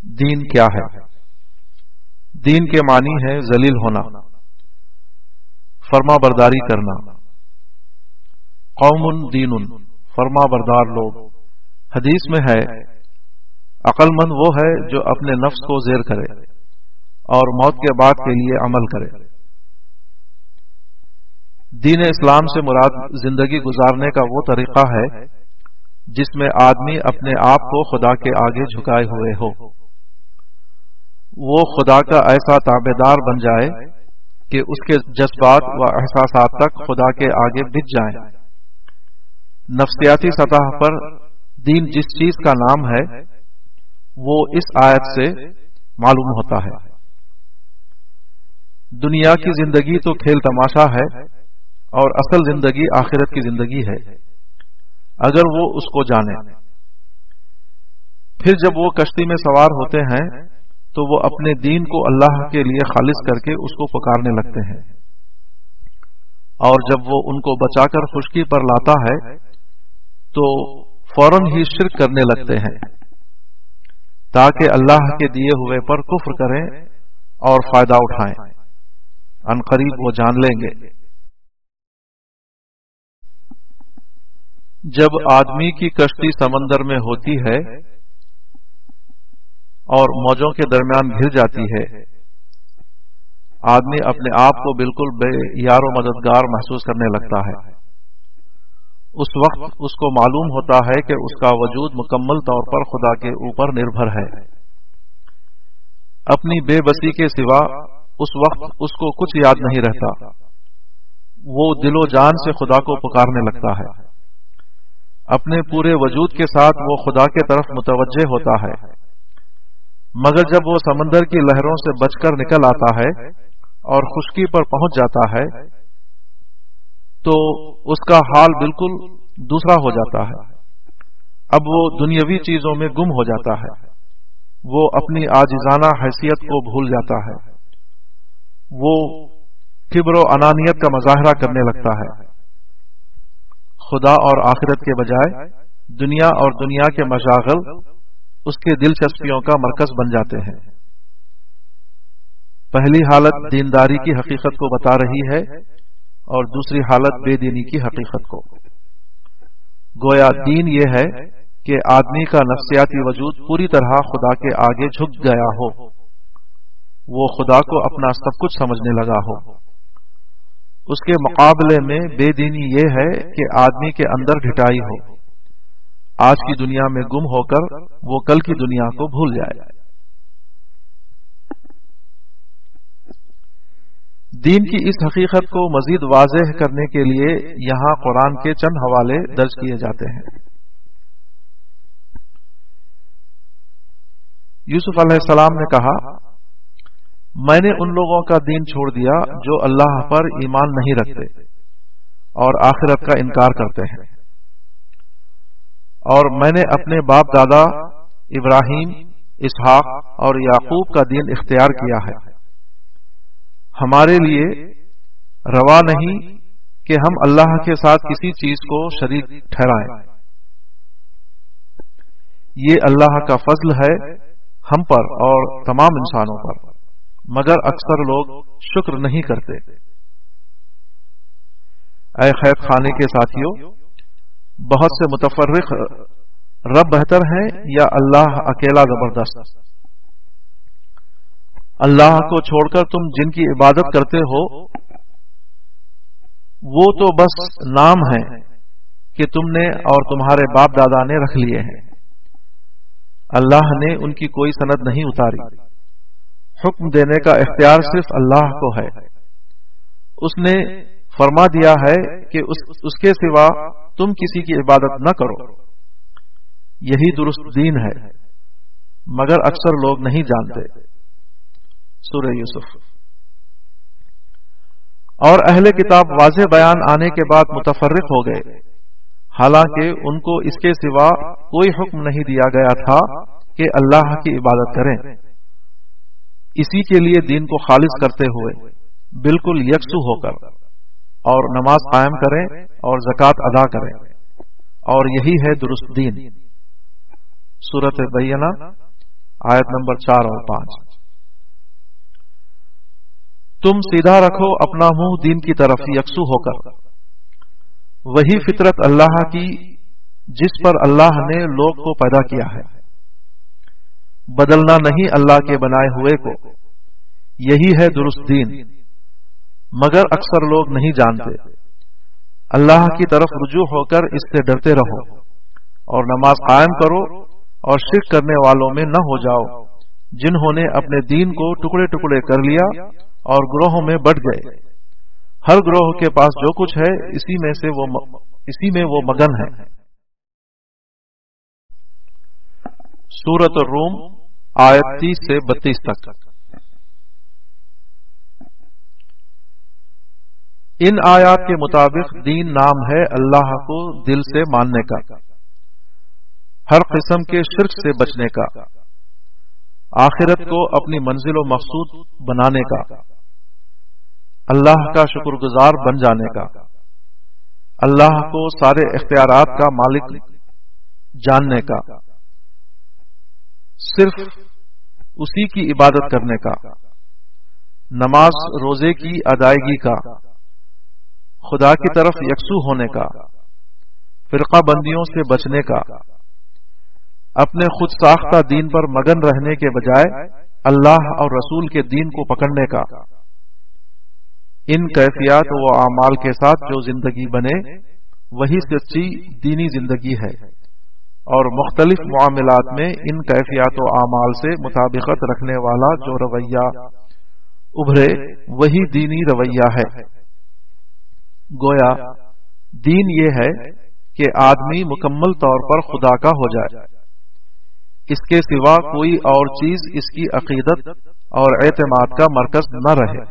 دین کیا ہے؟ دین کے معنی ہے ذلیل ہونا، فرما برداری کرنا۔ قوم دین، فرما بردار لوگ۔ حدیث میں ہے عقل مند وہ ہے جو اپنے نفس کو زیر کرے اور موت کے بعد کے لیے عمل کرے۔ دین اسلام سے مراد زندگی گزارنے کا وہ طریقہ ہے جس میں آدمی اپنے آپ کو خدا کے آگے جھکائے ہوئے ہو، وہ خدا کا ایسا تابعدار بن جائے کہ اس کے جذبات و احساسات تک خدا کے آگے بجھ جائیں۔ نفسیاتی سطح پر دین جس چیز کا نام ہے وہ اس آیت سے معلوم ہوتا ہے۔ دنیا کی زندگی تو کھیل تماشا ہے اور اصل زندگی آخرت کی زندگی ہے، اگر وہ اس کو جانے۔ پھر جب وہ کشتی میں سوار ہوتے ہیں تو وہ اپنے دین کو اللہ کے لیے خالص کر کے اس کو پکارنے لگتے ہیں، اور جب وہ ان کو بچا کر خشکی پر لاتا ہے تو فوراً ہی شرک کرنے لگتے ہیں تاکہ اللہ کے دیے ہوئے پر کفر کریں اور فائدہ اٹھائیں۔ ان قریب وہ جان لیں گے۔ جب آدمی کی کشتی سمندر میں ہوتی ہے اور موجوں کے درمیان گھر جاتی ہے، آدمی اپنے آپ کو بالکل بے یار و مددگار محسوس کرنے لگتا ہے۔ اس وقت اس کو معلوم ہوتا ہے کہ اس کا وجود مکمل طور پر خدا کے اوپر نربھر ہے۔ اپنی بے بسی کے سوا اس وقت اس کو کچھ یاد نہیں رہتا۔ وہ دل و جان سے خدا کو پکارنے لگتا ہے۔ اپنے پورے وجود کے ساتھ وہ خدا کے طرف متوجہ ہوتا ہے، مگر جب وہ سمندر کی لہروں سے بچ کر نکل آتا ہے اور خشکی پر پہنچ جاتا ہے تو اس کا حال بالکل دوسرا ہو جاتا ہے۔ اب وہ دنیاوی چیزوں میں گم ہو جاتا ہے، وہ اپنی عاجزانہ حیثیت کو بھول جاتا ہے، وہ کبر و انانیت کا مظاہرہ کرنے لگتا ہے۔ خدا اور آخرت کے بجائے دنیا اور دنیا کے مشاغل اس کے دلچسپیوں کا مرکز بن جاتے ہیں۔ پہلی حالت دینداری کی حقیقت کو بتا رہی ہے اور دوسری حالت بے دینی کی حقیقت کو۔ گویا دین یہ ہے کہ آدمی کا نفسیاتی وجود پوری طرح خدا کے آگے جھک گیا ہو، وہ خدا کو اپنا سب کچھ سمجھنے لگا ہو۔ اس کے مقابلے میں بے دینی یہ ہے کہ آدمی کے اندر ڈھٹائی ہو، آج کی دنیا میں گم ہو کر وہ کل کی دنیا کو بھول جائے۔ دین کی اس حقیقت کو مزید واضح کرنے کے لیے یہاں قرآن کے چند حوالے درج کیے جاتے ہیں۔ یوسف علیہ السلام نے کہا، میں نے ان لوگوں کا دین چھوڑ دیا جو اللہ پر ایمان نہیں رکھتے اور آخرت کا انکار کرتے ہیں، اور میں نے اپنے باپ دادا ابراہیم، اسحاق اور یعقوب کا دین اختیار کیا ہے۔ ہمارے لیے روا نہیں کہ ہم اللہ کے ساتھ کسی چیز کو شریک ٹھہرائیں۔ یہ اللہ کا فضل ہے ہم پر اور تمام انسانوں پر، مگر اکثر لوگ شکر نہیں کرتے۔ اے خیب خانے کے ساتھیوں، بہت سے متفرق رب بہتر ہیں یا اللہ اکیلا زبردست؟ اللہ کو چھوڑ کر تم جن کی عبادت کرتے ہو وہ تو بس نام ہے کہ تم نے اور تمہارے باپ دادا نے رکھ لیے ہیں۔ اللہ نے ان کی کوئی سند نہیں اتاری۔ حکم دینے کا اختیار صرف اللہ کو ہے۔ اس نے فرما دیا ہے کہ اس کے سوا تم کسی کی عبادت نہ کرو۔ یہی درست دین ہے، مگر اکثر لوگ نہیں جانتے۔ سورہ یوسف۔ اور اہل کتاب واضح بیان آنے کے بعد متفرق ہو گئے، حالانکہ ان کو اس کے سوا کوئی حکم نہیں دیا گیا تھا کہ اللہ کی عبادت کریں۔ اسی کے لیے دین کو خالص کرتے ہوئے بالکل یکسو ہو کر اور نماز قائم کریں اور زکوٰۃ ادا کریں، اور یہی ہے درست دین۔ سورۃ بینہ آیت نمبر 4 اور 5۔ تم سیدھا رکھو اپنا منہ دین کی طرف یکسو ہو کر، وہی فطرت اللہ کی جس پر اللہ نے لوگ کو پیدا کیا ہے، بدلنا نہیں اللہ کے بنائے ہوئے کو، یہی ہے درست دین، مگر اکثر لوگ نہیں جانتے۔ اللہ کی طرف رجوع ہو کر اس سے ڈرتے رہو اور نماز قائم کرو اور شرک کرنے والوں میں نہ ہو جاؤ جنہوں نے اپنے دین کو ٹکڑے ٹکڑے کر لیا اور گروہوں میں بٹ گئے۔ ہر گروہ کے پاس جو کچھ ہے اسی میں وہ مگن ہے۔ سورۃ الروم آیت 30 سے 32 تک۔ ان آیات کے مطابق دین نام ہے اللہ کو دل سے ماننے کا، ہر قسم کے شرک سے بچنے کا، آخرت کو اپنی منزل و مقصود بنانے کا، اللہ کا شکر گزار بن جانے کا، اللہ کو سارے اختیارات کا مالک جاننے کا، صرف اسی کی عبادت کرنے کا، نماز روزے کی ادائیگی کا، خدا کی طرف یکسو ہونے کا، فرقہ بندیوں سے بچنے کا، اپنے خود ساختہ دین پر مگن رہنے کے بجائے اللہ اور رسول کے دین کو پکڑنے کا۔ ان کیفیات و اعمال کے ساتھ جو زندگی بنے وہی سچی دینی زندگی ہے، اور مختلف معاملات میں ان کیفیات و اعمال سے مطابقت رکھنے والا جو رویہ ابھرے وہی دینی رویہ ہے۔ گویا دین یہ ہے کہ آدمی مکمل طور پر خدا کا ہو جائے، اس کے سوا کوئی اور چیز اس کی عقیدت اور اعتماد کا مرکز نہ رہے۔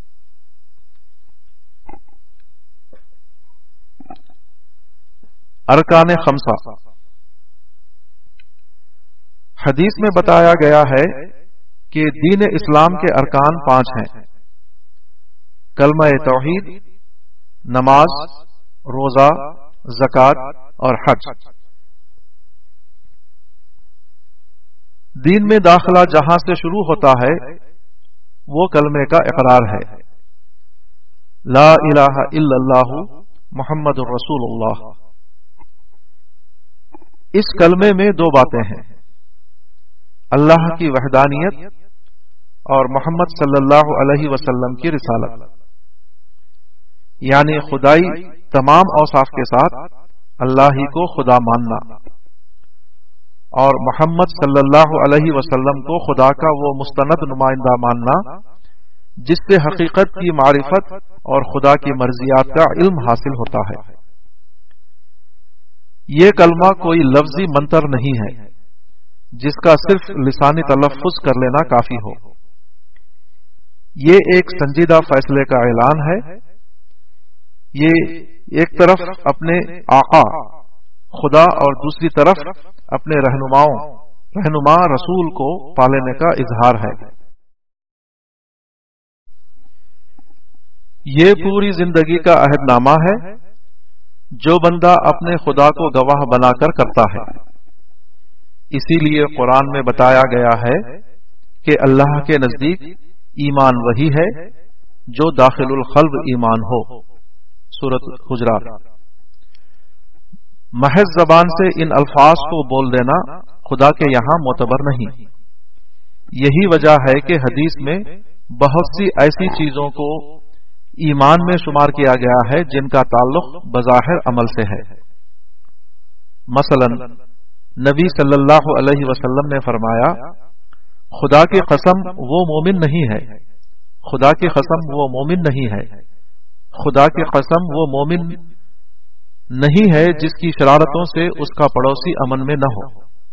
ارکان خمسہ۔ حدیث میں بتایا گیا ہے کہ دین اسلام کے ارکان 5 ہیں: کلمہ توحید، نماز، روزہ، زکوٰۃ اور حج۔ دین میں داخلہ جہاں سے شروع ہوتا ہے وہ کلمے کا اقرار ہے، لا الہ الا اللہ محمد الرسول اللہ۔ اس کلمے میں 2 باتیں ہیں: اللہ کی وحدانیت اور محمد صلی اللہ علیہ وسلم کی رسالت، یعنی خدائی تمام اوصاف کے ساتھ اللہ ہی کو خدا ماننا، اور محمد صلی اللہ علیہ وسلم کو خدا کا وہ مستند نمائندہ ماننا جس سے حقیقت کی معرفت اور خدا کی مرضیات کا علم حاصل ہوتا ہے۔ یہ کلمہ کوئی لفظی منتر نہیں ہے جس کا صرف لسانی تلفظ کر لینا کافی ہو، یہ ایک سنجیدہ فیصلے کا اعلان ہے۔ یہ ایک طرف اپنے آقا خدا اور دوسری طرف اپنے رہنما رسول کو پالنے کا اظہار ہے۔ یہ پوری زندگی کا عہد نامہ ہے جو بندہ اپنے خدا کو گواہ بنا کر کرتا ہے۔ اسی لیے قرآن میں بتایا گیا ہے کہ اللہ کے نزدیک ایمان وہی ہے جو داخل القلب ایمان ہو، سورۃ حجرات۔ محض زبان سے ان الفاظ کو بول دینا خدا کے یہاں معتبر نہیں۔ یہی وجہ ہے کہ حدیث میں بہت سی ایسی چیزوں کو ایمان میں شمار کیا گیا ہے جن کا تعلق بظاہر عمل سے ہے۔ مثلا نبی صلی اللہ علیہ وسلم نے فرمایا، خدا کی قسم وہ مومن نہیں ہے، خدا کی قسم وہ مومن نہیں ہے، خدا کی قسم وہ مومن نہیں ہے جس کی شرارتوں سے اس کا پڑوسی امن میں نہ ہو۔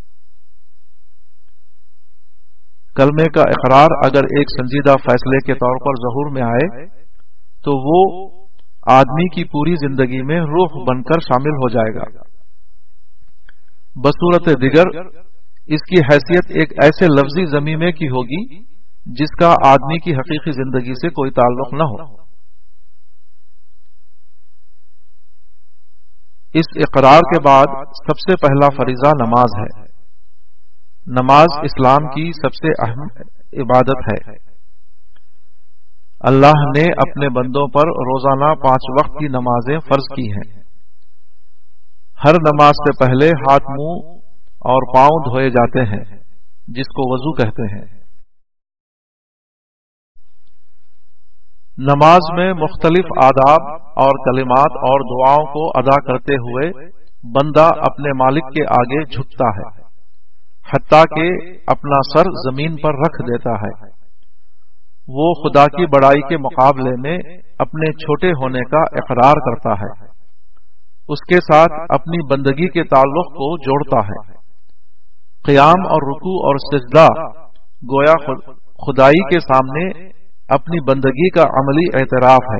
کلمے کا اقرار اگر ایک سنجیدہ فیصلے کے طور پر ظہور میں آئے تو وہ آدمی کی پوری زندگی میں روح بن کر شامل ہو جائے گا۔ بصورت دیگر اس کی حیثیت ایک ایسے لفظی ضمیمے کی ہوگی جس کا آدمی کی حقیقی زندگی سے کوئی تعلق نہ ہو۔ اس اقرار کے بعد سب سے پہلا فریضہ نماز ہے۔ نماز اسلام کی سب سے اہم عبادت ہے۔ اللہ نے اپنے بندوں پر روزانہ 5 وقت کی نمازیں فرض کی ہیں۔ ہر نماز سے پہلے ہاتھ، منہ اور پاؤں دھوئے جاتے ہیں، جس کو وضو کہتے ہیں۔ نماز میں مختلف آداب اور کلمات اور دعاؤں کو ادا کرتے ہوئے بندہ اپنے مالک کے آگے جھکتا ہے، حتیٰ کہ اپنا سر زمین پر رکھ دیتا ہے۔ وہ خدا کی بڑائی کے مقابلے میں اپنے چھوٹے ہونے کا اقرار کرتا ہے، اس کے ساتھ اپنی بندگی کے تعلق کو جوڑتا ہے۔ قیام اور رکوع اور سجدہ گویا خدائی کے سامنے اپنی بندگی کا عملی اعتراف ہے۔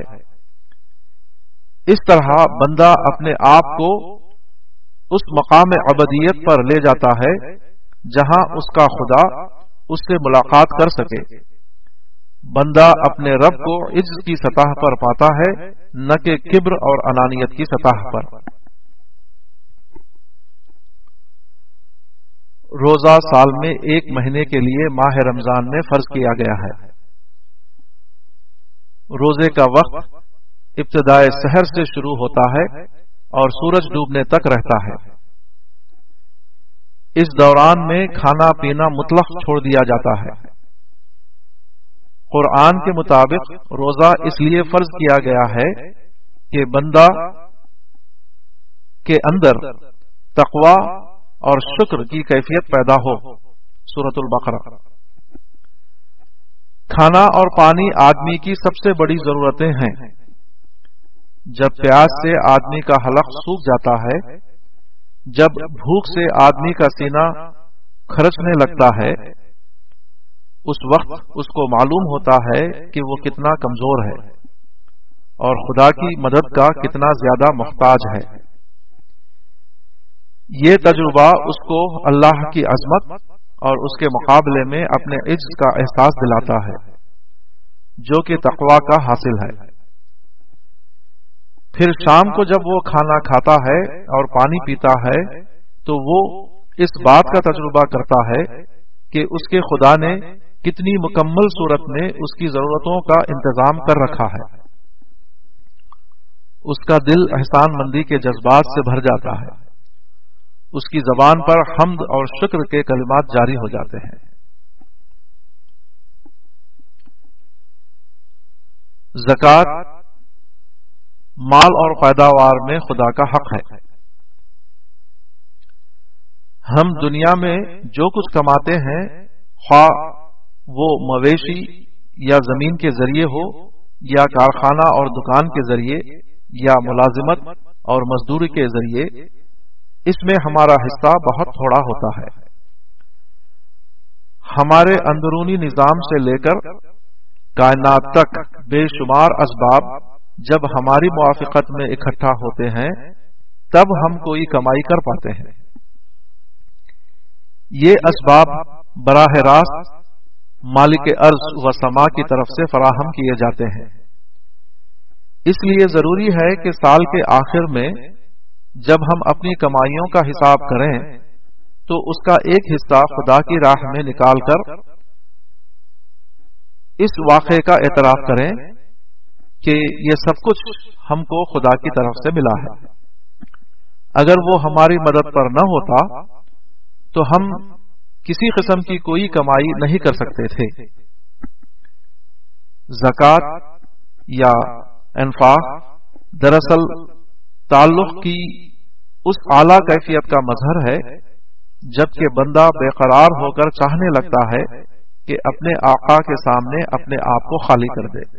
اس طرح بندہ اپنے آپ کو اس مقام عبدیت پر لے جاتا ہے جہاں اس کا خدا اس سے ملاقات کر سکے۔ بندہ اپنے رب کو عجز کی سطح پر پاتا ہے، نہ کہ کبر اور انانیت کی سطح پر۔ روزہ سال میں 1 مہینے کے لیے ماہ رمضان میں فرض کیا گیا ہے۔ روزے کا وقت ابتدائے سحر سے شروع ہوتا ہے اور سورج ڈوبنے تک رہتا ہے۔ اس دوران میں کھانا پینا مطلق چھوڑ دیا جاتا ہے۔ قرآن کے مطابق روزہ اس لیے فرض کیا گیا ہے کہ بندہ کے اندر تقوی اور شکر کی کیفیت پیدا ہو۔ سورۃ البقرہ۔ کھانا اور پانی آدمی کی سب سے بڑی ضرورتیں ہیں۔ جب پیاس سے آدمی کا حلق سوکھ جاتا ہے، جب بھوک سے آدمی کا سینہ کھرچنے لگتا ہے، اس وقت اس کو معلوم ہوتا ہے کہ وہ کتنا کمزور ہے اور خدا کی مدد کا کتنا زیادہ محتاج ہے۔ یہ تجربہ اس کو اللہ کی عظمت اور اس کے مقابلے میں اپنے عجز کا احساس دلاتا ہے، جو کہ تقوی کا حاصل ہے۔ پھر شام کو جب وہ کھانا کھاتا ہے اور پانی پیتا ہے تو وہ اس بات کا تجربہ کرتا ہے کہ اس کے خدا نے کتنی مکمل صورت میں اس کی ضرورتوں کا انتظام کر رکھا ہے۔ اس کا دل احسان مندی کے جذبات سے بھر جاتا ہے، اس کی زبان پر حمد اور شکر کے کلمات جاری ہو جاتے ہیں۔ زکوٰۃ مال اور پیداوار میں خدا کا حق ہے۔ ہم دنیا میں جو کچھ کماتے ہیں، خواہ وہ مویشی یا زمین کے ذریعے ہو یا کارخانہ اور دکان کے ذریعے یا ملازمت اور مزدوری کے ذریعے، اس میں ہمارا حصہ بہت تھوڑا ہوتا ہے۔ ہمارے اندرونی نظام سے لے کر کائنات تک بے شمار اسباب جب ہماری موافقت میں اکٹھا ہوتے ہیں، تب ہم کوئی کمائی کر پاتے ہیں۔ یہ اسباب براہ راست مالک ارض و سما کی طرف سے فراہم کیے جاتے ہیں۔ اس لیے ضروری ہے کہ سال کے آخر میں جب ہم اپنی کمائیوں کا حساب کریں تو اس کا ایک حصہ خدا کی راہ میں نکال کر اس واقعے کا اعتراف کریں کہ یہ سب کچھ ہم کو خدا کی طرف سے ملا ہے۔ اگر وہ ہماری مدد پر نہ ہوتا تو ہم کسی قسم کی کوئی کمائی نہیں کر سکتے تھے۔ زکوٰۃ یا انفاق دراصل تعلق کی اس اعلیٰ کیفیت کا مظہر ہے جبکہ بندہ بے قرار ہو کر چاہنے لگتا ہے کہ اپنے آقا کے سامنے اپنے آپ کو خالی کر دے۔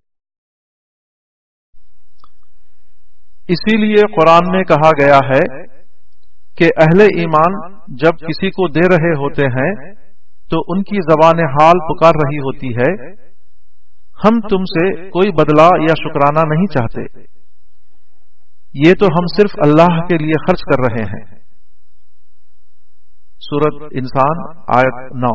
اسی لیے قرآن میں کہا گیا ہے کہ اہل ایمان جب کسی کو دے رہے ہوتے ہیں تو ان کی زبان حال پکار رہی ہوتی ہے، ہم تم سے کوئی بدلہ یا شکرانہ نہیں چاہتے، یہ تو ہم صرف اللہ کے لیے خرچ کر رہے ہیں۔ سورۃ انسان آیت 9۔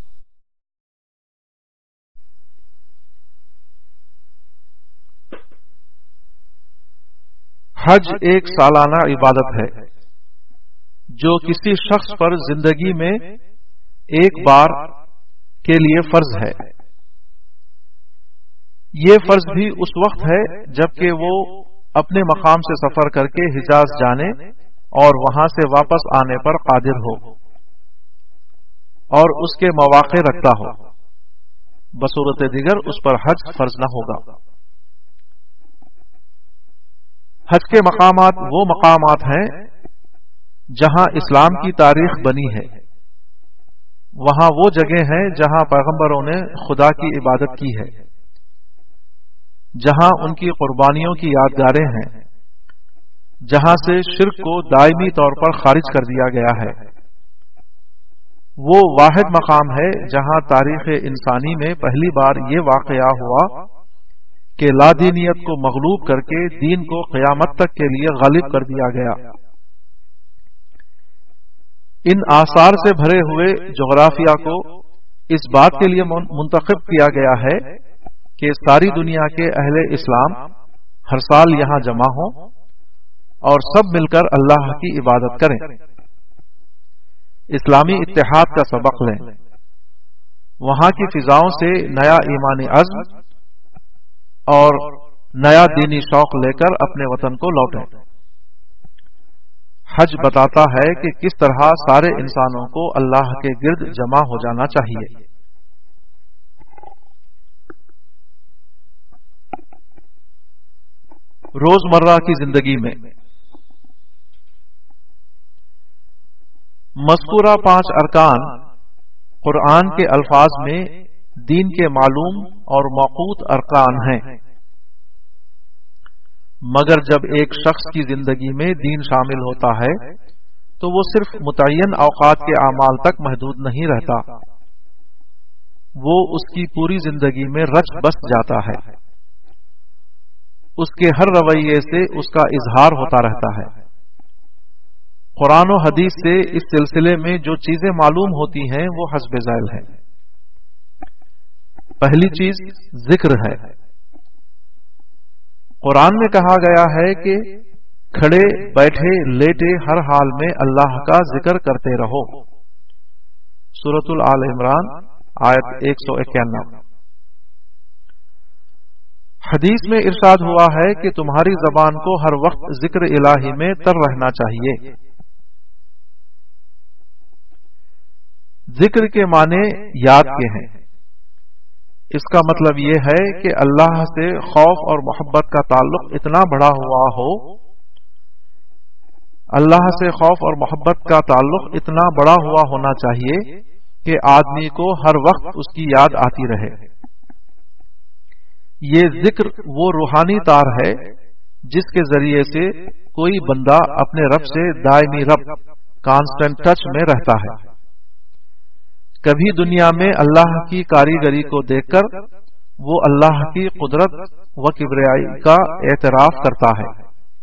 حج ایک سالانہ عبادت ہے جو کسی شخص پر زندگی میں ایک بار کے لیے فرض ہے۔ یہ فرض بھی اس وقت ہے جبکہ وہ اپنے مقام سے سفر کر کے حجاز جانے اور وہاں سے واپس آنے پر قادر ہو اور اس کے مواقع رکھتا ہو، بصورت دیگر اس پر حج فرض نہ ہوگا۔ حج کے مقامات وہ مقامات ہیں جہاں اسلام کی تاریخ بنی ہے، وہاں وہ جگہ ہیں جہاں پیغمبروں نے خدا کی عبادت کی ہے، جہاں ان کی قربانیوں کی یادگاریں ہیں، جہاں سے شرک کو دائمی طور پر خارج کر دیا گیا ہے۔ وہ واحد مقام ہے جہاں تاریخ انسانی میں پہلی بار یہ واقعہ ہوا کہ لادینیت کو مغلوب کر کے دین کو قیامت تک کے لیے غالب کر دیا گیا۔ ان آثار سے بھرے ہوئے جغرافیہ کو اس بات کے لیے منتخب کیا گیا ہے کہ ساری دنیا کے اہل اسلام ہر سال یہاں جمع ہوں اور سب مل کر اللہ کی عبادت کریں، اسلامی اتحاد کا سبق لیں، وہاں کی فضاؤں سے نیا ایمانی عزم اور نیا دینی شوق لے کر اپنے وطن کو لوٹیں۔ حج بتاتا ہے کہ کس طرح سارے انسانوں کو اللہ کے گرد جمع ہو جانا چاہیے۔ روزمرہ کی زندگی میں مذکورہ 5 ارکان قرآن کے الفاظ میں دین کے معلوم اور موقوت ارکان ہیں، مگر جب ایک شخص کی زندگی میں دین شامل ہوتا ہے تو وہ صرف متعین اوقات کے اعمال تک محدود نہیں رہتا، وہ اس کی پوری زندگی میں رچ بس جاتا ہے، اس کے ہر رویے سے اس کا اظہار ہوتا رہتا ہے۔ قرآن و حدیث سے اس سلسلے میں جو چیزیں معلوم ہوتی ہیں وہ حسب ذیل ہیں۔ پہلی چیز ذکر ہے۔ قرآن میں کہا گیا ہے کہ کھڑے بیٹھے لیٹے ہر حال میں اللہ کا ذکر کرتے رہو، سورۃ آل عمران آیت 151۔ حدیث میں ارشاد ہوا ہے کہ تمہاری زبان کو ہر وقت ذکر الہی میں تر رہنا چاہیے۔ ذکر کے معنی یاد کے ہیں۔ اس کا مطلب یہ ہے کہ اللہ سے خوف اور محبت کا تعلق اتنا بڑا ہوا ہو، اللہ سے خوف اور محبت کا تعلق اتنا بڑا ہوا ہونا چاہیے کہ آدمی کو ہر وقت اس کی یاد آتی رہے۔ یہ ذکر وہ روحانی تار ہے جس کے ذریعے سے کوئی بندہ اپنے رب سے دائمی رب کانسٹنٹ ٹچ میں رہتا ہے۔ کبھی دنیا میں اللہ کی کاریگری کو دیکھ کر وہ اللہ کی قدرت و کبریائی کا اعتراف کرتا ہے،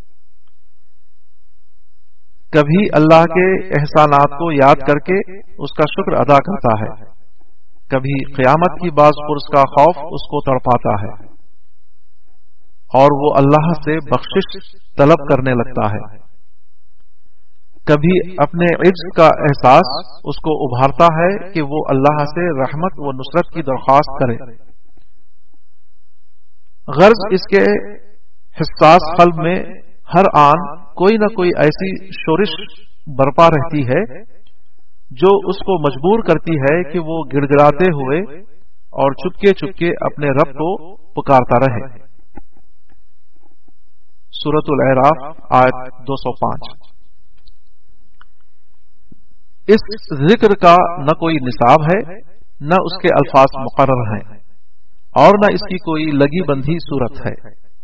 کبھی اللہ کے احسانات کو یاد کر کے اس کا شکر ادا کرتا ہے، کبھی قیامت کی باز پرس کا خوف اس کو تڑپاتا ہے اور وہ اللہ سے بخشش طلب کرنے لگتا ہے، کبھی اپنے عجز کا احساس اس کو ابھارتا ہے کہ وہ اللہ سے رحمت و نصرت کی درخواست کرے۔ غرض اس کے حساس قلب میں ہر آن کوئی نہ کوئی ایسی شورش برپا رہتی ہے جو اس کو مجبور کرتی ہے کہ وہ گڑ گڑاتے ہوئے اور چپکے چپکے اپنے رب کو پکارتا رہے۔ سورۃ الاعراف آیت 205۔ اس ذکر کا نہ کوئی نصاب ہے، نہ اس کے الفاظ مقرر ہیں، اور نہ اس کی کوئی لگی بندھی صورت ہے۔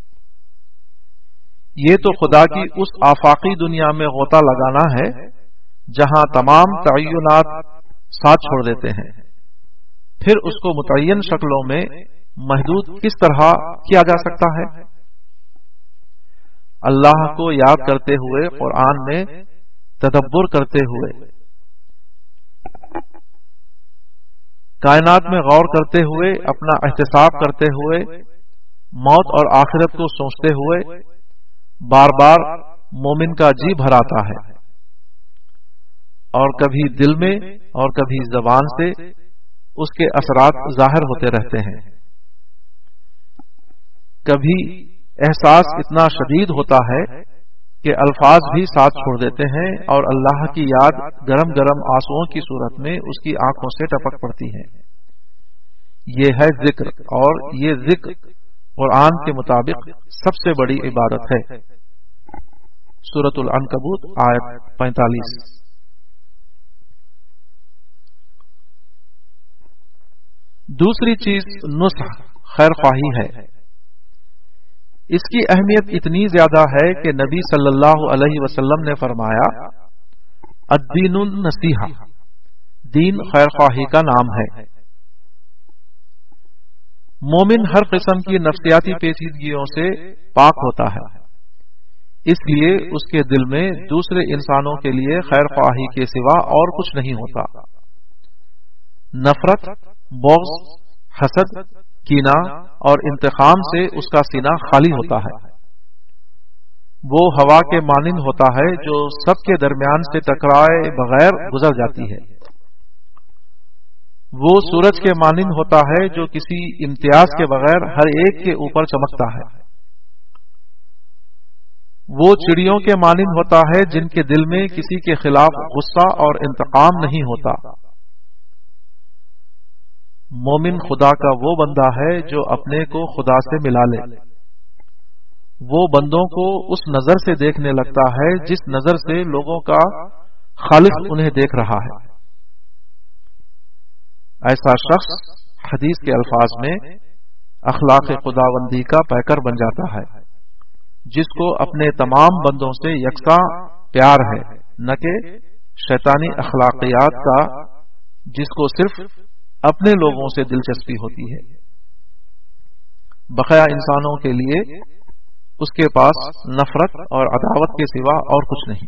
یہ تو خدا کی اس آفاقی دنیا میں غوطہ لگانا ہے جہاں تمام تعینات ساتھ چھوڑ دیتے ہیں، پھر اس کو متعین شکلوں میں محدود کس طرح کیا جا سکتا ہے؟ اللہ کو یاد کرتے ہوئے، قرآن میں تدبر کرتے ہوئے، کائنات میں غور کرتے ہوئے، اپنا احتساب کرتے ہوئے، موت اور آخرت کو سوچتے ہوئے بار بار مومن کا جی بھر آتا ہے اور کبھی دل میں اور کبھی زبان سے اس کے اثرات ظاہر ہوتے رہتے ہیں۔ کبھی احساس اتنا شدید ہوتا ہے کہ الفاظ بھی ساتھ چھوڑ دیتے ہیں اور اللہ کی یاد گرم گرم آنسوؤں کی صورت میں اس کی آنکھوں سے ٹپک پڑتی ہے۔ یہ ہے ذکر، اور یہ ذکر قرآن کے مطابق سب سے بڑی عبادت ہے۔ سورۃ العنکبوت آیت 45۔ دوسری چیز نصح، خیر خواہی ہے۔ اس کی اہمیت اتنی زیادہ ہے کہ نبی صلی اللہ علیہ وسلم نے فرمایا، الدین النصیحہ، دین خیر خواہی کا نام ہے۔ مومن ہر قسم کی نفسیاتی پیچیدگیوں سے پاک ہوتا ہے، اس لیے اس کے دل میں دوسرے انسانوں کے لیے خیر خواہی کے سوا اور کچھ نہیں ہوتا۔ نفرت، بغض، حسد، کینہ اور انتقام سے اس کا سینہ خالی ہوتا ہے۔ وہ ہوا کے مانند ہوتا ہے جو سب کے درمیان سے ٹکرائے بغیر گزر جاتی ہے۔ وہ سورج کے مانند ہوتا ہے جو کسی امتیاز کے بغیر ہر ایک کے اوپر چمکتا ہے۔ وہ چڑیوں کے مانند ہوتا ہے جن کے دل میں کسی کے خلاف غصہ اور انتقام نہیں ہوتا۔ مومن خدا کا وہ بندہ ہے جو اپنے کو خدا سے ملا لے۔ وہ بندوں کو اس نظر سے دیکھنے لگتا ہے جس نظر سے لوگوں کا خالق انہیں دیکھ رہا ہے۔ ایسا شخص حدیث کے الفاظ میں اخلاق خداوندی کا پیکر بن جاتا ہے، جس کو اپنے تمام بندوں سے یکساں پیار ہے، نہ کہ شیطانی اخلاقیات کا جس کو صرف اپنے لوگوں سے دلچسپی ہوتی ہے۔ بقیہ انسانوں کے لیے اس کے پاس نفرت اور عداوت کے سوا اور کچھ نہیں۔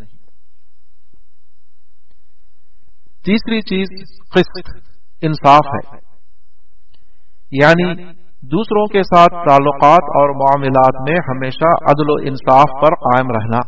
تیسری چیز قسط، انصاف ہے، یعنی دوسروں کے ساتھ تعلقات اور معاملات میں ہمیشہ عدل و انصاف پر قائم رہنا۔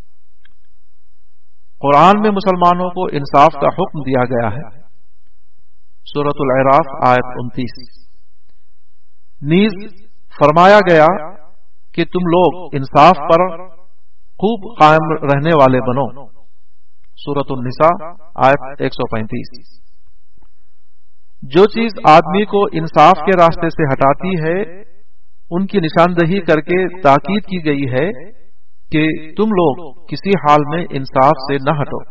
قرآن میں مسلمانوں کو انصاف کا حکم دیا گیا ہے۔ سورۃ الاعراف آیت 29۔ نیز فرمایا گیا کہ تم لوگ انصاف پر خوب قائم رہنے والے بنو۔ سورۃ النساء آیت 135۔ جو چیز آدمی کو انصاف کے راستے سے ہٹاتی ہے ان کی نشاندہی کر کے تاکید کی گئی ہے کہ تم لوگ کسی حال میں انصاف سے نہ ہٹو۔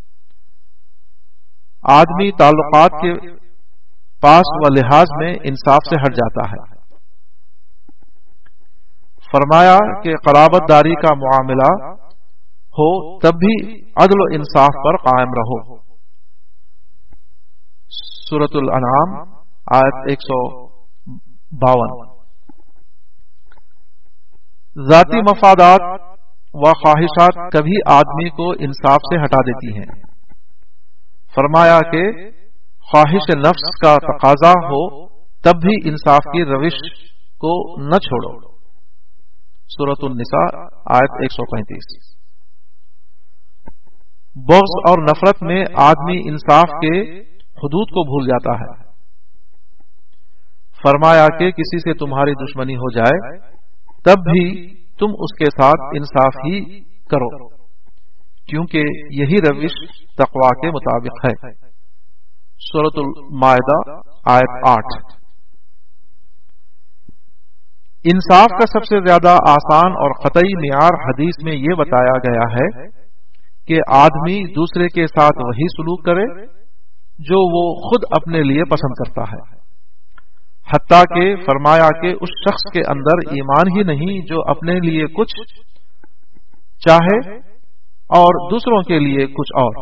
آدمی تعلقات کے پاس و لحاظ میں انصاف سے ہٹ جاتا ہے۔ فرمایا کہ قرابت داری کا معاملہ ہو تب بھی عدل و انصاف پر قائم رہو۔ سورۃ الانعام آیت 152۔ ذاتی مفادات و خواہشات کبھی آدمی کو انصاف سے ہٹا دیتی ہیں۔ فرمایا کہ خواہش نفس کا تقاضا ہو تب بھی انصاف کی روش کو نہ چھوڑو۔ سورۃ النساء آیت 135۔ بغض اور نفرت میں آدمی انصاف کے حدود کو بھول جاتا ہے۔ فرمایا کہ کسی سے تمہاری دشمنی ہو جائے تب بھی تم اس کے ساتھ انصاف ہی کرو، کیونکہ یہی روش تقوی کے مطابق ہے۔ سورۃ المائدہ آیت 8۔ انصاف کا سب سے زیادہ آسان اور قطعی معیار حدیث میں یہ بتایا گیا ہے کہ آدمی دوسرے کے ساتھ وہی سلوک کرے جو وہ خود اپنے لیے پسند کرتا ہے، حتیٰ کہ فرمایا کہ اس شخص کے اندر ایمان ہی نہیں جو اپنے لیے کچھ چاہے اور دوسروں کے لیے کچھ اور۔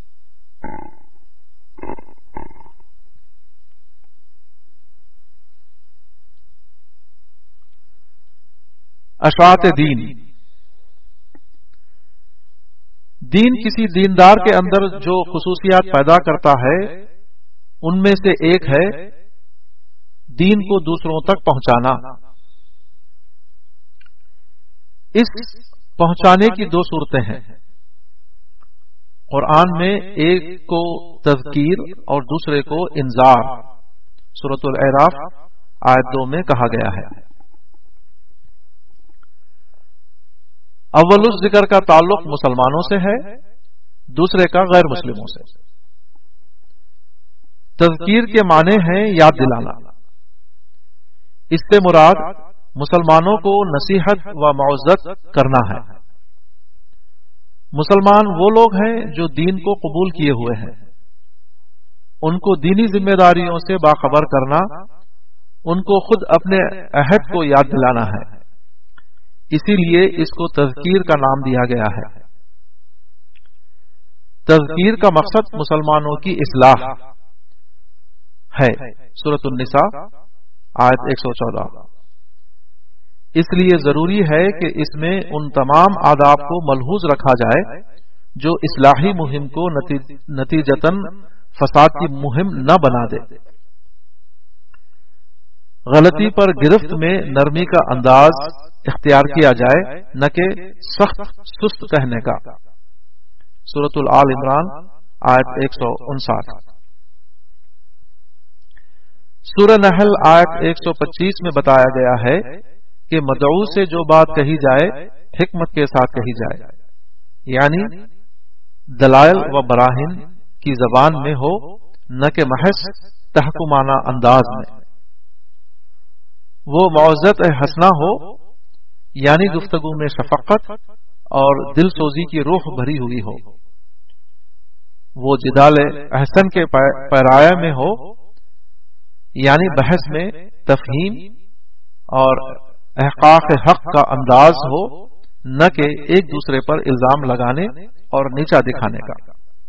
اشاعت دین، دین کسی دیندار کے اندر جو خصوصیات پیدا کرتا ہے ان میں سے ایک ہے دین کو دوسروں تک پہنچانا۔ اس پہنچانے کی دو صورتیں ہیں۔ قرآن میں ایک کو تذکیر اور دوسرے کو انذار سورۃ الاعراف آیت 2 میں کہا گیا ہے۔ اول الذکر کا تعلق مسلمانوں سے ہے، دوسرے کا غیر مسلموں سے۔ تذکیر کے معنی ہیں یاد دلانا، اس سے مراد مسلمانوں کو نصیحت و موعظت کرنا ہے۔ مسلمان وہ لوگ ہیں جو دین کو قبول کیے ہوئے ہیں، ان کو دینی ذمہ داریوں سے باخبر کرنا، ان کو خود اپنے عہد کو یاد دلانا ہے، اسی لیے اس کو تذکیر کا نام دیا گیا ہے۔ تذکیر کا مقصد مسلمانوں کی اصلاح ہے، سورۃ النساء آیت 114۔ اس لیے ضروری ہے کہ اس میں ان تمام آداب کو ملحوظ رکھا جائے جو اصلاحی مہم کو نتیجتاً فساد کی مہم نہ بنا دے۔ غلطی پر گرفت میں نرمی کا انداز اختیار کیا جائے، نہ کہ سخت سست کہنے کا، سورۃ آل عمران آیت 159۔ سورہ نحل آیت 125 میں بتایا گیا ہے کہ مدعو سے جو بات کہی جائے حکمت کے ساتھ کہی جائے، یعنی دلائل و براہین کی زبان میں ہو، نہ کہ محض تحکمانہ انداز میں۔ وہ موعظت حسنہ ہو، یعنی گفتگو میں شفقت اور دل سوزی کی روح بھری ہوئی ہو۔ وہ جدال احسن کے پیرایہ میں ہو، یعنی بحث میں تفہیم اور احقاق حق کا انداز ہو، نہ کہ ایک دوسرے پر الزام لگانے اور نیچا دکھانے کا۔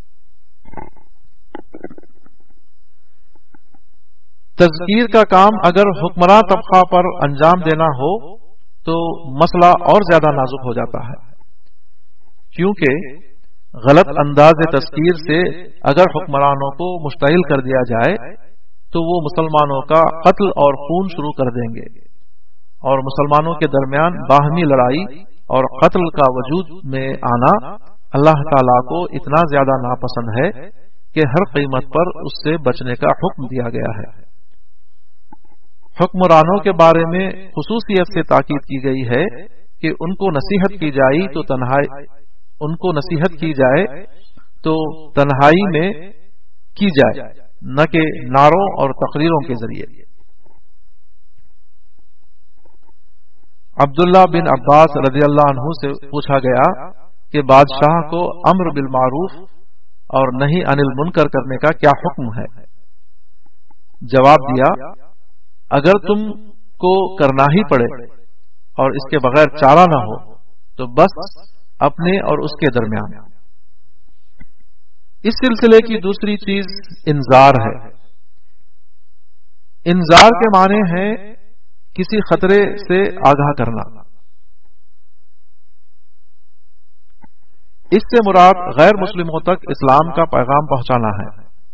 تذکیر کا کام اگر حکمراں طبقہ پر انجام دینا ہو تو مسئلہ اور زیادہ نازک ہو جاتا ہے، کیونکہ غلط انداز تذکیر سے اگر حکمرانوں کو مشتعل کر دیا جائے تو وہ مسلمانوں کا قتل اور خون شروع کر دیں گے، اور مسلمانوں کے درمیان باہمی لڑائی اور قتل کا وجود میں آنا اللہ تعالیٰ کو اتنا زیادہ ناپسند ہے کہ ہر قیمت پر اس سے بچنے کا حکم دیا گیا ہے۔ حکمرانوں کے بارے میں خصوصیت سے تاکید کی گئی ہے کہ ان کو نصیحت کی جائے تو تنہائی میں کی جائے، نہ کہ نعروں اور تقریروں کے ذریعے۔ عبداللہ بن عباس رضی اللہ عنہ سے پوچھا گیا کہ بادشاہ کو امر بالمعروف اور نہی عن المنکر کرنے کا کیا حکم ہے؟ جواب دیا، اگر تم کو کرنا ہی پڑے اور اس کے بغیر چارہ نہ ہو تو بس اپنے اور اس کے درمیان۔ اس سلسلے کی دوسری چیز انذار ہے۔ انذار کے معنی ہیں کسی خطرے سے آگاہ کرنا۔ اس سے مراد غیر مسلموں تک اسلام کا پیغام پہنچانا ہے۔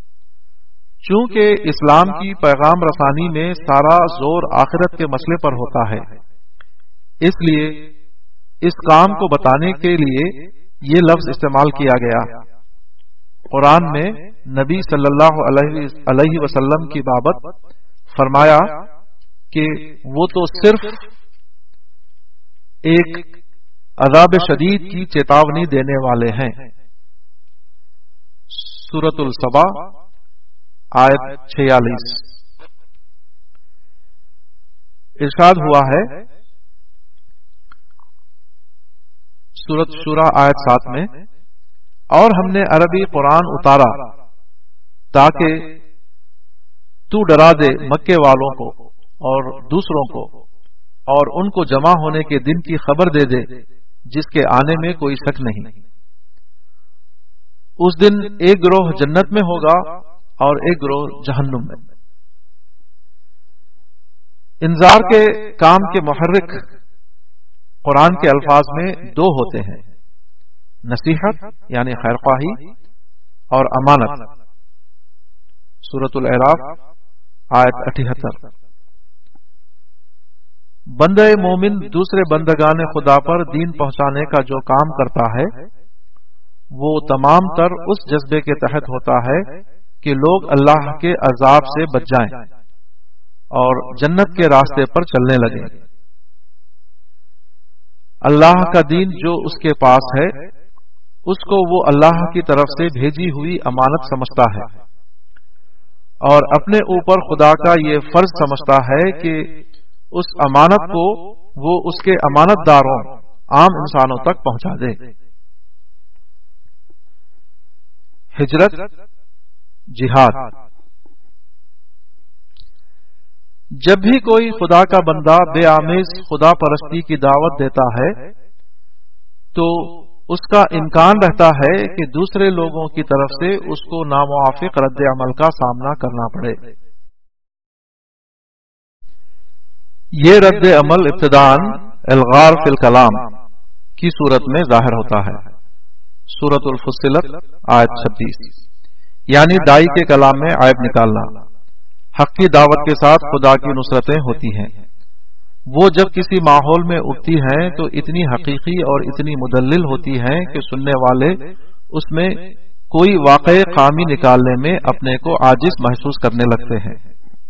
چونکہ اسلام کی پیغام رسانی میں سارا زور آخرت کے مسئلے پر ہوتا ہے، اس لیے اس کام کو بتانے کے لیے یہ لفظ استعمال کیا گیا۔ قرآن میں نبی صلی اللہ علیہ وسلم کی بابت فرمایا کہ وہ تو صرف ایک عذاب شدید کی چیتاونی دینے والے ہیں، سورۃ السبا آیت 46۔ ارشاد ہوا ہے سورۃ شورى آیت 7 میں، اور ہم نے عربی قرآن اتارا تاکہ تو ڈرا دے مکے والوں کو اور دوسروں کو، اور ان کو جمع ہونے کے دن کی خبر دے دے جس کے آنے میں کوئی شک نہیں۔ اس دن ایک گروہ جنت میں ہوگا اور ایک گروہ جہنم میں۔ انذار کے کام کے محرک قرآن کے الفاظ میں دو ہوتے ہیں، نصیحت یعنی خیرخواہی اور امانت، سورۃ الاعراف آیت 78۔ بندہ مومن دوسرے بندگان خدا پر دین پہنچانے کا جو کام کرتا ہے وہ تمام تر اس جذبے کے تحت ہوتا ہے کہ لوگ اللہ کے عذاب سے بچ جائیں اور جنت کے راستے پر چلنے لگیں۔ اللہ کا دین جو اس کے پاس ہے اس کو وہ اللہ کی طرف سے بھیجی ہوئی امانت سمجھتا ہے اور اپنے اوپر خدا کا یہ فرض سمجھتا ہے کہ اس امانت کو وہ اس کے امانت داروں عام انسانوں تک پہنچا دے۔ ہجرت، جہاد۔ جب بھی کوئی خدا کا بندہ بے آمیز خدا پرستی کی دعوت دیتا ہے تو اس کا امکان رہتا ہے کہ دوسرے لوگوں کی طرف سے اس کو ناموافق رد عمل کا سامنا کرنا پڑے۔ یہ رد عمل ابتداءً الغار فی الکلام کی صورت میں ظاہر ہوتا ہے، سورۃ الفصلت آیت 26، یعنی دائی کے کلام میں عیب نکالنا۔ حق کی دعوت کے ساتھ خدا کی نصرتیں ہوتی ہیں، وہ جب کسی ماحول میں اٹھتی ہیں تو اتنی حقیقی اور اتنی مدلل ہوتی ہیں کہ سننے والے اس میں کوئی واقعی خامی نکالنے میں اپنے کو عاجز محسوس کرنے لگتے ہیں۔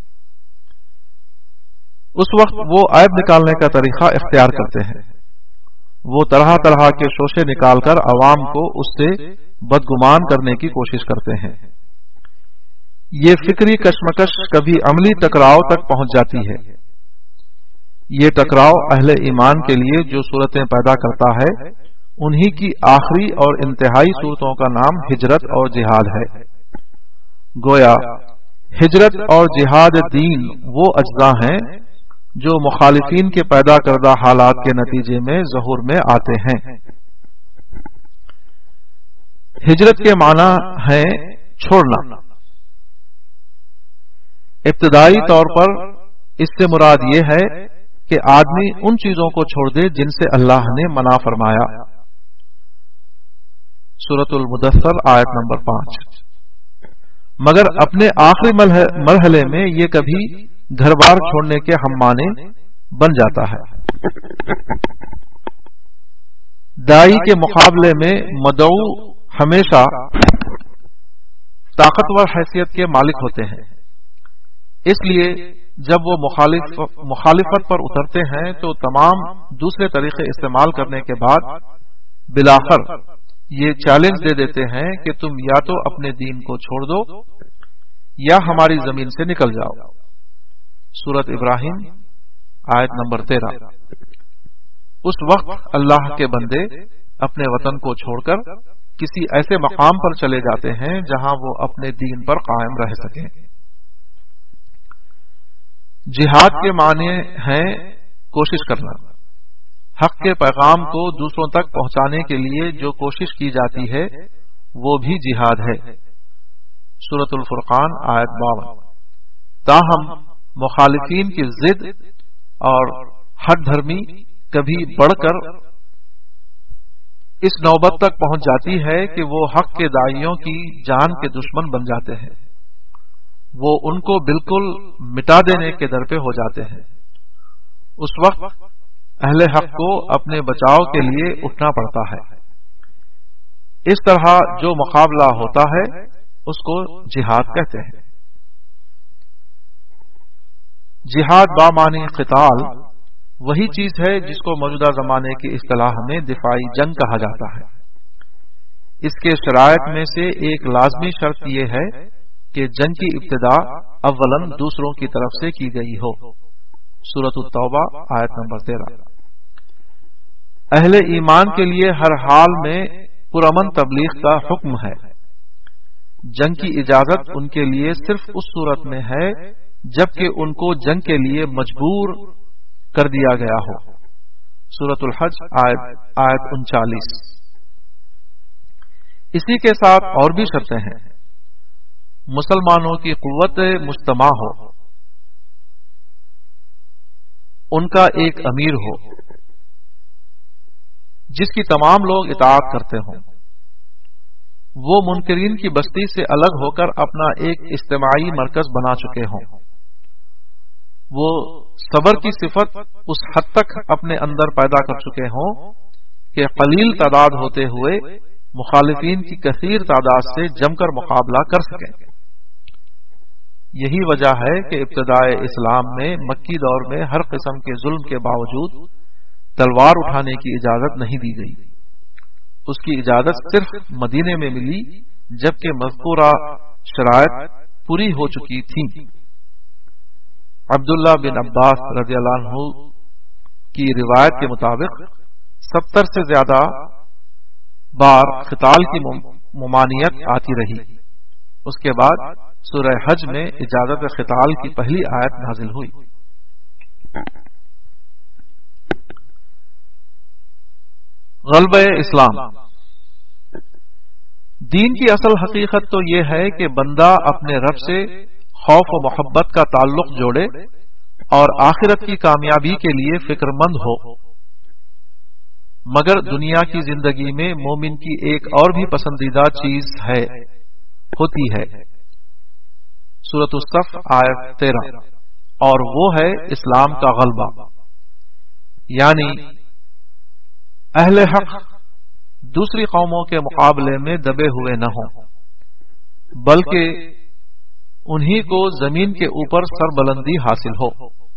اس وقت وہ عیب نکالنے کا طریقہ اختیار کرتے ہیں، وہ طرح طرح کے شوشے نکال کر عوام کو اس سے بدگمان کرنے کی کوشش کرتے ہیں۔ یہ فکری کشمکش کبھی عملی ٹکراؤ تک پہنچ جاتی ہے۔ یہ ٹکراؤ اہل ایمان کے لیے جو صورتیں پیدا کرتا ہے انہی کی آخری اور انتہائی صورتوں کا نام ہجرت اور جہاد ہے۔ گویا ہجرت اور جہاد دین وہ اجزاء ہیں جو مخالفین کے پیدا کردہ حالات کے نتیجے میں ظہور میں آتے ہیں۔ ہجرت کے معنی ہے چھوڑنا۔ ابتدائی طور پر اس سے مراد یہ ہے کہ آدمی ان چیزوں کو چھوڑ دے جن سے اللہ نے منع فرمایا، سورۃ المدثر آیت نمبر 5۔ مگر اپنے آخری مرحلے میں یہ کبھی گھر بار چھوڑنے کے ہم معنی بن جاتا ہے۔ دائی کے مقابلے میں مدعو ہمیشہ طاقتور حیثیت کے مالک ہوتے ہیں، اس لیے جب وہ مخالفت پر اترتے ہیں تو تمام دوسرے طریقے استعمال کرنے کے بعد بلاخر یہ چیلنج دے دیتے ہیں کہ تم یا تو اپنے دین کو چھوڑ دو یا ہماری زمین سے نکل جاؤ، سورۃ ابراہیم آیت نمبر 13۔ اس وقت اللہ کے بندے اپنے وطن کو چھوڑ کر کسی ایسے مقام پر چلے جاتے ہیں جہاں وہ اپنے دین پر قائم رہ سکیں۔ جہاد کے معنی ہیں کوشش کرنا۔ حق کے پیغام کو دوسروں تک پہنچانے کے لیے جو کوشش کی جاتی ہے وہ بھی جہاد ہے، سورۃ الفرقان آیت 52۔ تاہم مخالفین کی ضد اور ہٹ دھرمی کبھی بڑھ کر اس نوبت تک پہنچ جاتی ہے کہ وہ حق کے داعیوں کی جان کے دشمن بن جاتے ہیں، وہ ان کو بالکل مٹا دینے کے در پہ ہو جاتے ہیں۔ اس وقت اہل حق کو اپنے بچاؤ کے لیے اٹھنا پڑتا ہے۔ اس طرح جو مقابلہ ہوتا ہے اس کو جہاد کہتے ہیں۔ جہاد بامعنی قتال وہی چیز ہے جس کو موجودہ زمانے کی اصطلاح میں دفاعی جنگ کہا جاتا ہے۔ اس کے شرائط میں سے ایک لازمی شرط یہ ہے کہ جنگ کی ابتدا اولاً دوسروں کی طرف سے کی گئی ہو، سورۃ التوبہ آیت نمبر 13۔ اہل ایمان کے لیے ہر حال میں پرامن تبلیغ کا حکم ہے۔ جنگ کی اجازت ان کے لیے صرف اس صورت میں ہے جبکہ ان کو جنگ کے لیے مجبور کر دیا گیا ہو، سورۃ الحج آیت 39۔ اسی کے ساتھ اور بھی شرطیں ہیں۔ مسلمانوں کی قوت مجتمع ہو، ان کا ایک امیر ہو جس کی تمام لوگ اطاعت کرتے ہوں، وہ منکرین کی بستی سے الگ ہو کر اپنا ایک اجتماعی مرکز بنا چکے ہوں، وہ صبر کی صفت اس حد تک اپنے اندر پیدا کر چکے ہوں کہ قلیل تعداد ہوتے ہوئے مخالفین کی کثیر تعداد سے جم کر مقابلہ کر سکیں۔ یہی وجہ ہے کہ ابتدائے اسلام میں مکی دور میں ہر قسم کے ظلم کے باوجود تلوار اٹھانے کی اجازت نہیں دی گئی۔ اس کی اجازت صرف مدینے میں ملی جبکہ مذکورہ شرائط پوری ہو چکی تھیں۔ عبداللہ بن عباس رضی اللہ عنہ کی روایت کے مطابق 70 سے زیادہ بار قتال کی ممانعت آتی رہی۔ اس کے بعد سورہ حج میں اجازت قتال کی پہلی آیت نازل ہوئی۔ غلبہ اسلام۔ دین کی اصل حقیقت تو یہ ہے کہ بندہ اپنے رب سے خوف و محبت کا تعلق جوڑے اور آخرت کی کامیابی کے لیے فکر مند ہو۔ مگر دنیا کی زندگی میں مومن کی ایک اور بھی پسندیدہ چیز ہوتی ہے، سورۃ الصف آیت 13، اور وہ ہے اسلام کا غلبہ، یعنی اہل حق دوسری قوموں کے مقابلے میں دبے ہوئے نہ ہوں، بلکہ انہی کو زمین کے اوپر سربلندی حاصل ہو۔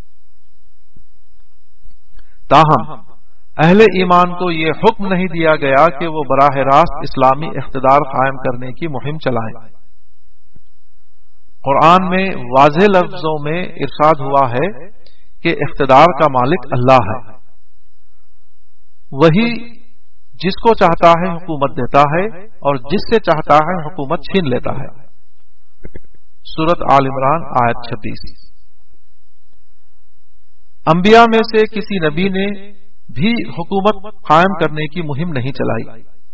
تاہم اہل ایمان کو یہ حکم نہیں دیا گیا کہ وہ براہ راست اسلامی اقتدار قائم کرنے کی مہم چلائیں۔ قرآن میں واضح لفظوں میں ارشاد ہوا ہے کہ اقتدار کا مالک اللہ ہے، وہی جس کو چاہتا ہے حکومت دیتا ہے اور جس سے چاہتا ہے حکومت چھین لیتا ہے، سورۃ آل عمران آیت 26۔ انبیاء میں سے کسی نبی نے بھی حکومت قائم کرنے کی مہم نہیں چلائی۔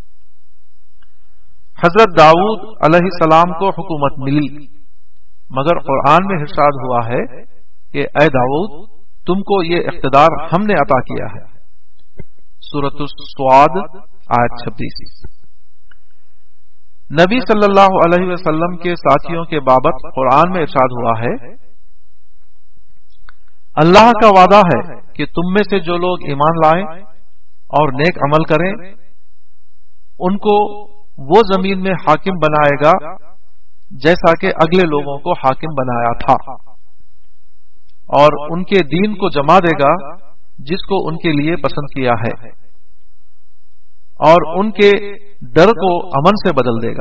حضرت داؤد علیہ السلام کو حکومت ملی، مگر قرآن میں ارشاد ہوا ہے کہ اے داؤد تم کو یہ اقتدار ہم نے عطا کیا ہے، سورۃ الصاد آیت 26۔ نبی صلی اللہ علیہ وسلم کے ساتھیوں کے بابت قرآن میں ارشاد ہوا ہے، اللہ کا وعدہ ہے کہ تم میں سے جو لوگ ایمان لائیں اور نیک عمل کریں ان کو وہ زمین میں حاکم بنائے گا جیسا کہ اگلے لوگوں کو حاکم بنایا تھا، اور ان کے دین کو جما دے گا جس کو ان کے لیے پسند کیا ہے، اور ان کے ڈر کو امن سے بدل دے گا۔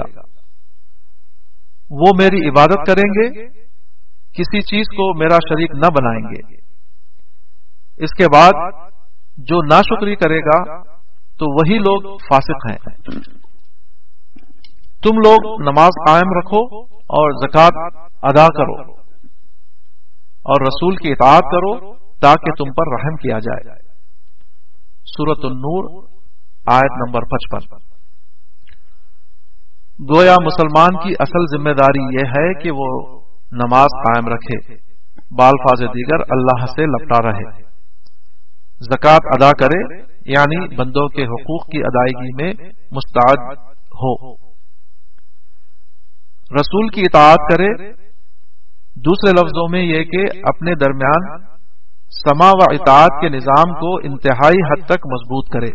وہ میری عبادت کریں گے، کسی چیز کو میرا شریک نہ بنائیں گے۔ اس کے بعد جو ناشکری کرے گا تو وہی لوگ فاسق ہیں۔ تم لوگ نماز قائم رکھو اور زکوٰۃ ادا کرو اور رسول کی اطاعت کرو تاکہ تم پر رحم کیا جائے، سورۃ النور آیت نمبر 55۔ گویا مسلمان کی اصل ذمہ داری یہ ہے کہ وہ نماز قائم رکھے، بالفاظ دیگر اللہ سے لپٹا رہے، زکوٰۃ ادا کرے یعنی بندوں کے حقوق کی ادائیگی میں مستعد ہو، رسول کی اطاعت کرے، دوسرے لفظوں میں یہ کہ اپنے درمیان سماع و اطاعت کے نظام کو انتہائی حد تک مضبوط کرے۔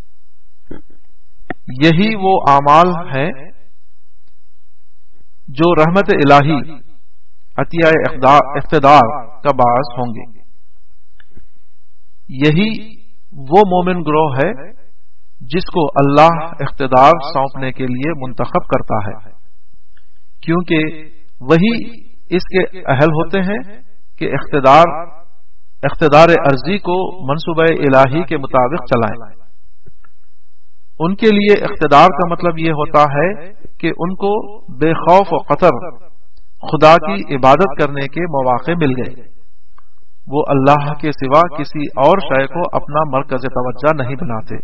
یہی وہ اعمال ہیں جو رحمت الہی عطیہ اقتدار کا باعث ہوں گے۔ یہی وہ مومن گروہ ہے جس کو اللہ اقتدار سونپنے کے لیے منتخب کرتا ہے، کیونکہ وہی اس کے اہل ہوتے ہیں کہ اقتدار ارضی کو منصوبہ الہی کے مطابق چلائیں۔ ان کے لیے اقتدار کا مطلب یہ ہوتا ہے کہ ان کو بے خوف و خطر خدا کی عبادت کرنے کے مواقع مل گئے، وہ اللہ کے سوا کسی اور شے کو اپنا مرکز توجہ نہیں بناتے،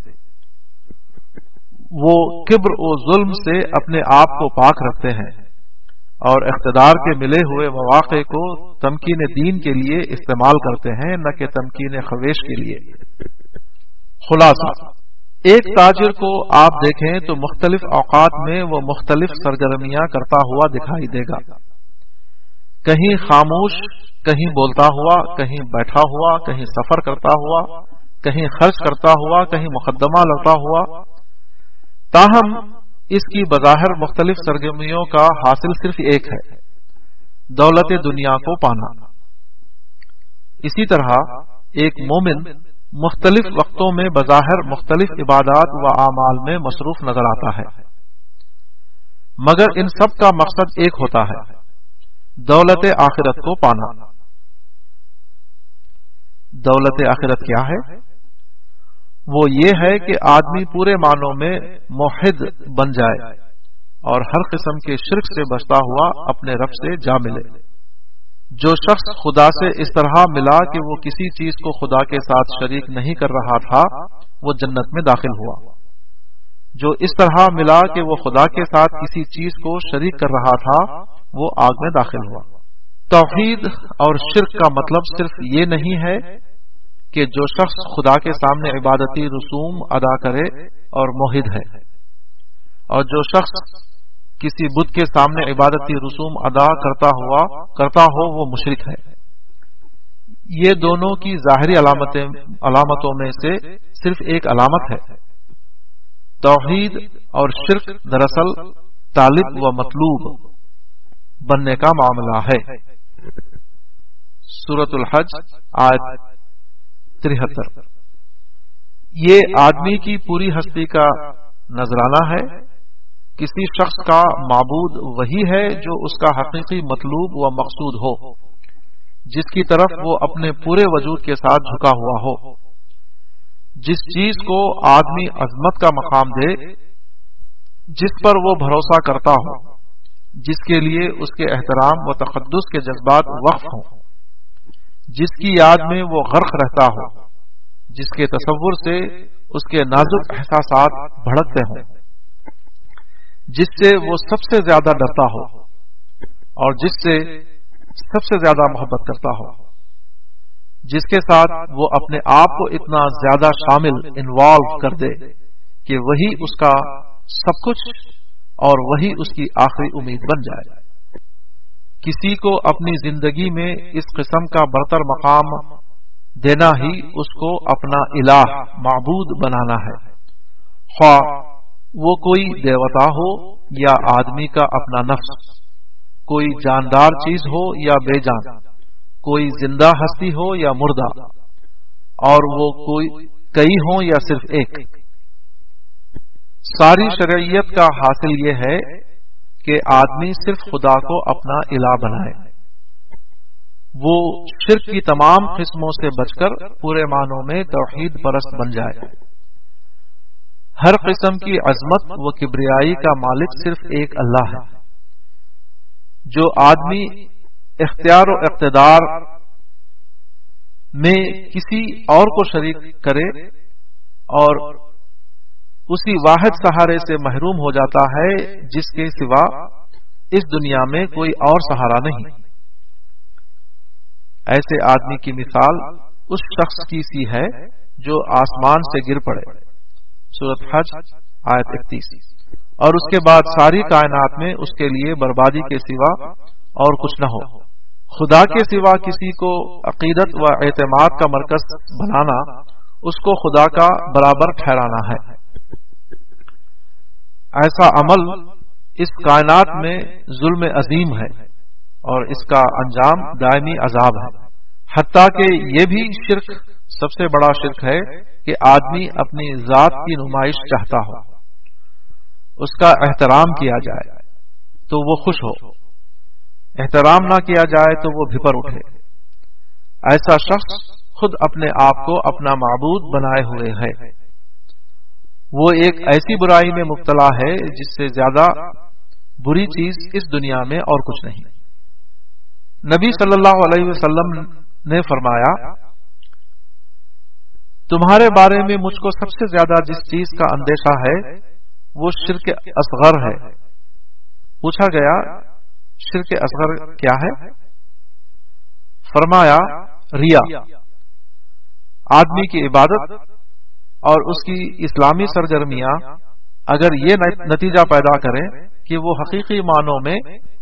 وہ کبر و ظلم سے اپنے آپ کو پاک رکھتے ہیں اور اقتدار کے ملے ہوئے مواقع کو تمکین دین کے لیے استعمال کرتے ہیں، نہ کہ تمکین خویش کے لیے۔ خلاصہ، ایک تاجر کو آپ دیکھیں تو مختلف اوقات میں وہ مختلف سرگرمیاں کرتا ہوا دکھائی دے گا، کہیں خاموش، کہیں بولتا ہوا، کہیں بیٹھا ہوا، کہیں سفر کرتا ہوا، کہیں خرچ کرتا ہوا، کہیں مقدمہ لڑتا ہوا۔ تاہم اس کی بظاہر مختلف سرگرمیوں کا حاصل صرف ایک ہے، دولت دنیا کو پانا۔ اسی طرح ایک مومن مختلف وقتوں میں بظاہر مختلف عبادات و اعمال میں مصروف نظر آتا ہے، مگر ان سب کا مقصد ایک ہوتا ہے، دولت آخرت کو پانا۔ دولت آخرت کیا ہے؟ وہ یہ ہے کہ آدمی پورے معنوں میں موحد بن جائے اور ہر قسم کے شرک سے بچتا ہوا اپنے رب سے جا ملے۔ جو شخص خدا سے اس طرح ملا کہ وہ کسی چیز کو خدا کے ساتھ شریک نہیں کر رہا تھا، وہ جنت میں داخل ہوا۔ جو اس طرح ملا کہ وہ خدا کے ساتھ کسی چیز کو شریک کر رہا تھا، وہ آگ میں داخل ہوا۔ توحید اور شرک کا مطلب صرف یہ نہیں ہے کہ جو شخص خدا کے سامنے عبادتی رسوم ادا کرے اور موحد ہے، اور جو شخص کسی بت کے سامنے عبادتی رسوم ادا کرتا ہو وہ مشرک ہے۔ یہ دونوں کی ظاہری علامتوں میں سے صرف ایک علامت ہے۔ توحید اور شرک دراصل طالب و مطلوب بننے کا معاملہ ہے۔ سورۃ الحج آیت 73۔ یہ آدمی کی پوری ہستی کا نذرانہ ہے۔ کسی شخص کا معبود وہی ہے جو اس کا حقیقی مطلوب و مقصود ہو، جس کی طرف وہ اپنے پورے وجود کے ساتھ جھکا ہوا ہو، جس چیز کو آدمی عظمت کا مقام دے، جس پر وہ بھروسہ کرتا ہو، جس کے لیے اس کے احترام و تقدس کے جذبات وقف ہوں، جس کی یاد میں وہ غرق رہتا ہو، جس کے تصور سے اس کے نازک احساسات بھڑکتے ہوں، جس سے وہ سب سے زیادہ ڈرتا ہو اور جس سے سب سے زیادہ محبت کرتا ہو، جس کے ساتھ وہ اپنے آپ کو اتنا زیادہ شامل انوالو کر دے کہ وہی اس کا سب کچھ اور وہی اس کی آخری امید بن جائے۔ کسی کو اپنی زندگی میں اس قسم کا برتر مقام دینا ہی اس کو اپنا الہ معبود بنانا ہے، خواہ وہ کوئی دیوتا ہو یا آدمی کا اپنا نفس، کوئی جاندار چیز ہو یا بے جان، کوئی زندہ ہستی ہو یا مردہ، اور وہ کوئی کئی ہوں یا صرف ایک۔ ساری شرعیت کا حاصل یہ ہے کہ آدمی صرف خدا کو اپنا الہ بنائے، وہ شرک کی تمام قسموں سے بچ کر پورے معنوں میں توحید پرست بن جائے۔ ہر قسم کی عظمت و کبریائی کا مالک صرف ایک اللہ ہے۔ جو آدمی اختیار و اقتدار میں کسی اور کو شریک کرے اور اسی واحد سہارے سے محروم ہو جاتا ہے جس کے سوا اس دنیا میں کوئی اور سہارا نہیں۔ ایسے آدمی کی مثال اس شخص کی سی ہے جو آسمان سے گر پڑے، سورۃ حج آیت 31، اور اس کے بعد ساری کائنات میں اس کے لیے بربادی کے سوا اور کچھ نہ ہو۔ خدا کے سوا کسی کو عقیدت و اعتماد کا مرکز بنانا اس کو خدا کا برابر ٹھہرانا ہے۔ ایسا عمل اس کائنات میں ظلم عظیم ہے اور اس کا انجام دائمی عذاب ہے۔ حتیٰ کہ یہ بھی شرک سب سے بڑا شرک ہے کہ آدمی اپنی ذات کی نمائش چاہتا ہو، اس کا احترام کیا جائے تو وہ خوش ہو، احترام نہ کیا جائے تو وہ بھپر اٹھے۔ ایسا شخص خود اپنے آپ کو اپنا معبود بنائے ہوئے ہے۔ وہ ایک ایسی برائی میں مبتلا ہے جس سے زیادہ بری چیز اس دنیا میں اور کچھ نہیں۔ نبی صلی اللہ علیہ وسلم نے فرمایا، تمہارے بارے میں مجھ کو سب سے زیادہ جس چیز کا اندیشہ ہے وہ شرک اصغر ہے۔ پوچھا گیا شرک اصغر کیا ہے؟ فرمایا ریا، آدمی کی عبادت اور اس کی اسلامی سرگرمیاں اگر یہ نتیجہ پیدا کریں کہ وہ حقیقی معنوں میں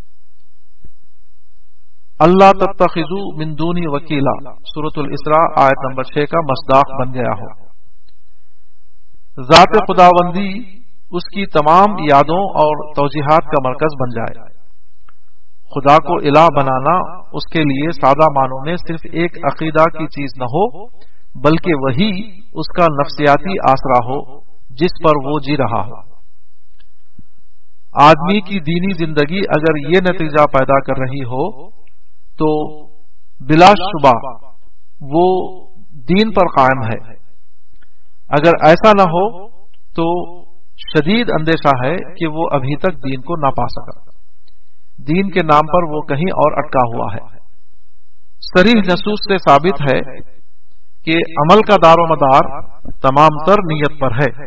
اللہ تتخذوا من دونی وکیلا، سورۃ الاسراء آیت نمبر 6 کا مصداق بن گیا ہو۔ ذات خداوندی اس کی تمام یادوں اور توجیحات کا مرکز بن جائے۔ خدا کو الہ بنانا اس کے لیے سادہ معنوں میں صرف ایک عقیدہ کی چیز نہ ہو، بلکہ وہی اس کا نفسیاتی آسرا ہو جس پر وہ جی رہا ہو۔ آدمی کی دینی زندگی اگر یہ نتیجہ پیدا کر رہی ہو تو بلا شبہ وہ دین پر قائم ہے۔ اگر ایسا نہ ہو تو شدید اندیشہ ہے کہ وہ ابھی تک دین کو نہ پا سکا، دین کے نام پر وہ کہیں اور اٹکا ہوا ہے۔ صریح نصوص سے ثابت ہے کہ عمل کا دار و مدار تمام تر نیت پر ہے۔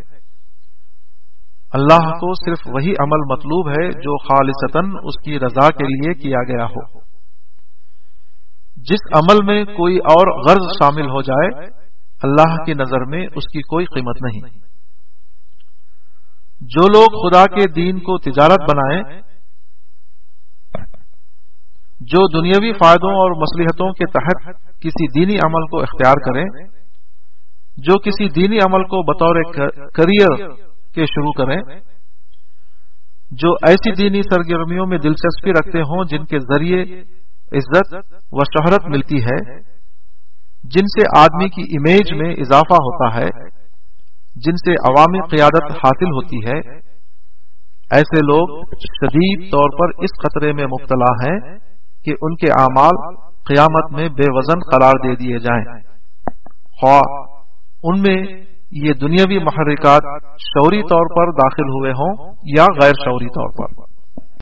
اللہ کو صرف وہی عمل مطلوب ہے جو خالصتاً اس کی رضا کے لیے کیا گیا ہو۔ جس عمل میں کوئی اور غرض شامل ہو جائے اللہ کی نظر میں اس کی کوئی قیمت نہیں۔ جو لوگ خدا کے دین کو تجارت بنائیں، جو دنیاوی فائدوں اور مصلحتوں کے تحت کسی دینی عمل کو اختیار کریں، جو کسی دینی عمل کو بطور کریئر کے شروع کریں، جو ایسی دینی سرگرمیوں میں دلچسپی رکھتے ہوں جن کے ذریعے عزت و شہرت ملتی ہے، جن سے آدمی کی امیج میں اضافہ ہوتا ہے، جن سے عوامی قیادت حاصل ہوتی ہے، ایسے لوگ شدید طور پر اس خطرے میں مبتلا ہیں کہ ان کے اعمال قیامت میں بے وزن قرار دے دیے جائیں، خواہ ان میں یہ دنیاوی محرکات شعوری طور پر داخل ہوئے ہوں یا غیر شعوری طور پر۔